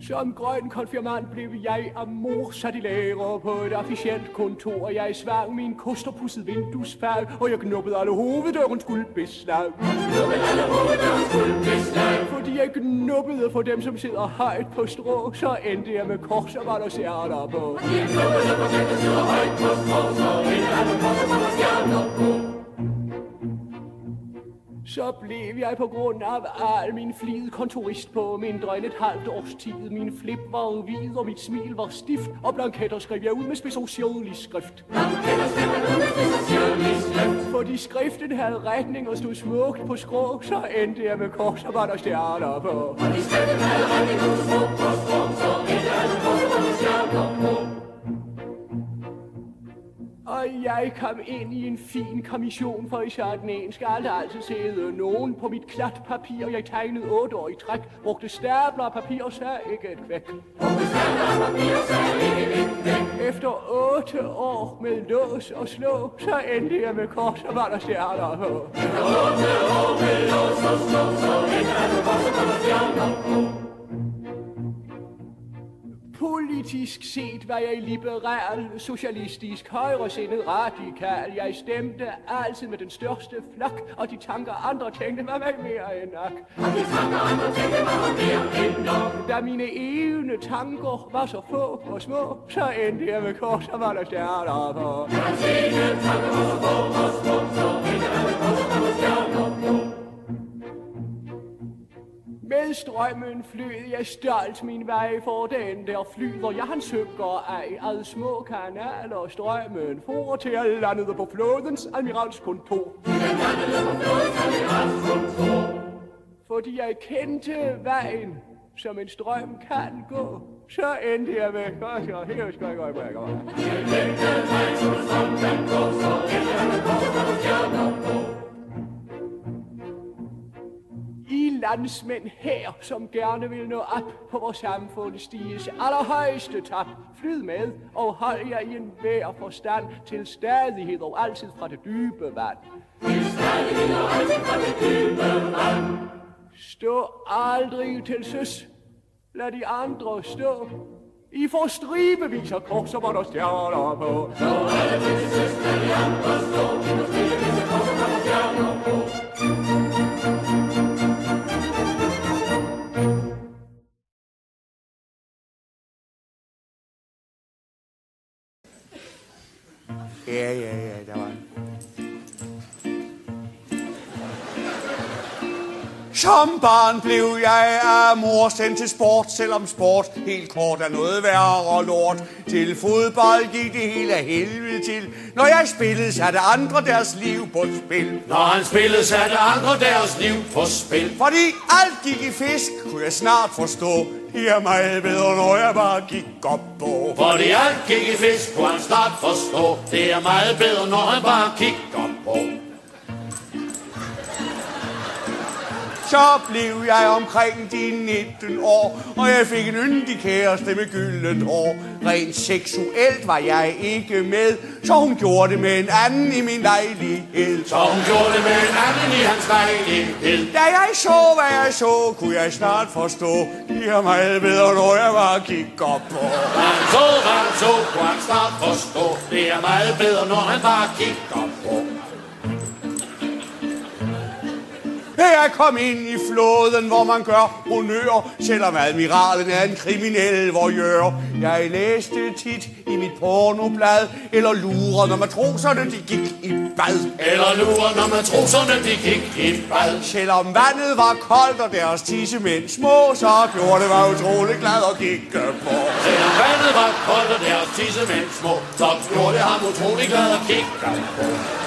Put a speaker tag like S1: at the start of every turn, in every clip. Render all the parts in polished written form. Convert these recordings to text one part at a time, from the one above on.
S1: Som grøn konfirmand blev jeg af mor sat i lære på et officielt kontor. Jeg svang min kosterpudset vinduesfag, og jeg knuppede alle hoveddørens guldbeslag. Fordi jeg knuppede for dem, som sidder højt på strå, så endte jeg med kors og var der stjerner på. Så blev jeg på grund af al min flid kontorist på mindre end et halvt års tid. Min flip var hvid, og mit smil var stift, og blanketter skrev jeg ud med speciallig skrift. Fordi skriften havde retning og stod smukt på skrå, så endte jeg med kors og var der stjerner på. Fordi skriften havde retning og stod smukt på skrå, så endte jeg med kors og var der stjerner på. Og jeg kom ind i en fin kommission, for i sådan en skal der altid sidde nogen på mit klat papir. Jeg tegnede 8 år i træk, brugte stabler af papir og sagde ikke et kvæk. Efter 8 år med lås og slå, så endte jeg med kors og var der stjerner på. Efter 8 år med lås og slå, så endte jeg med kors og var der stjerner på. Politisk set var jeg liberal, socialistisk, højresindet, radikal. Jeg stemte altid med den største flok, og de tanker andre tænkte mig mere end nok. Og de tanker andre tænkte mig mere end nok. Da mine evne tanker var så få og små, så endte jeg med kors og var der stjerner på. Da mine evne tanker var så få og små, så endte jeg med kors og var der stjerner på. Med strømmen flød jeg stolt min vej for den der flyder jeg han synker af ad små kanaler. Strømmen for til at landede på flådens admiralskontor. Fordi jeg kendte vejen, som en strøm kan gå, så endte jeg med kors og her skal jeg gå i brækker. Jeg kendte vejen, som en strøm kan gå, så endte jeg med kors og stjerner på. I landsmænd her, som gerne vil nå op på vores samfundsstiges allerhøjeste top. Flyd med og hold jer i en hver forstand til stadighed og altid fra det dybe vand. Til stadighed og altid fra det dybe vand. Stå aldrig til søs. Lad de andre stå. I får stribevis af kors, hvor der stjerner på. Stå aldrig til søs. Lad de andre stå. I får stribevis af kors, hvor der stjerner på.
S2: Ja, der var en. Som barn blev jeg af mor sendt til sport, selvom sport helt kort er noget værre lort. Til fodbold gik det hele af helvede til. Når jeg spillede, satte andre deres liv på spil.
S3: Når han spillede, satte andre deres liv på spil.
S2: Fordi alt gik i fisk, kunne jeg snart forstå. Det er meget bedre, når jeg bare gik op på.
S3: Fordi alt gik i fisk, kunne han snart forstå. Det er meget bedre, når han bare gik op på.
S2: Så blev jeg omkring de 19 år, og jeg fik en yndig kæreste med gyldent hår. Rent seksuelt var jeg ikke med, så hun gjorde det med en anden i min lejlighed.
S3: Så hun gjorde det med en anden i hans lejlighed.
S2: Da jeg så, hvad jeg så, kunne jeg snart forstå. Det er meget bedre, når jeg bare gik op på.
S3: Hvad han så, kunne han snart forstå. Det er meget bedre, når han bare gik op på.
S2: Jeg kom ind i flåden, hvor man gør honør, selvom admiralen er en kriminel voyeur. Jeg læste tit i mit pornoblad, eller lurer, når matroserne de gik i bad.
S3: Eller lurer, når matroserne de gik i bad.
S2: Selvom vandet var koldt, og deres tissemænd små, så gjorde det mig utrolig glad at kigge på.
S3: Selvom vandet var koldt, og deres tissemænd små, så gjorde det ham utrolig glad at kigge på.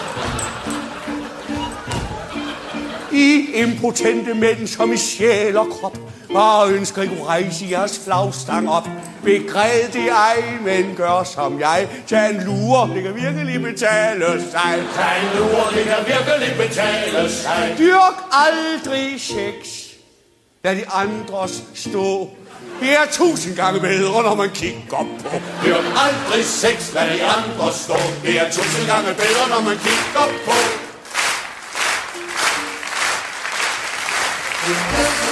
S2: I impotente mænd, som i sjæl og krop bare ønsker, I kunne rejse jeres flagstang op. Begræd det ej, men gør som jeg. Tag en lure, det kan virkelig betale sig.
S3: Tag en lure, det kan virkelig betale sig.
S2: Dyrk aldrig sex, lad de andres stå. Det er 1000 gange bedre, når man kigger op på.
S3: Dyrk aldrig sex, lad de andre stå. Det er 1000 gange bedre, når man kigger op på.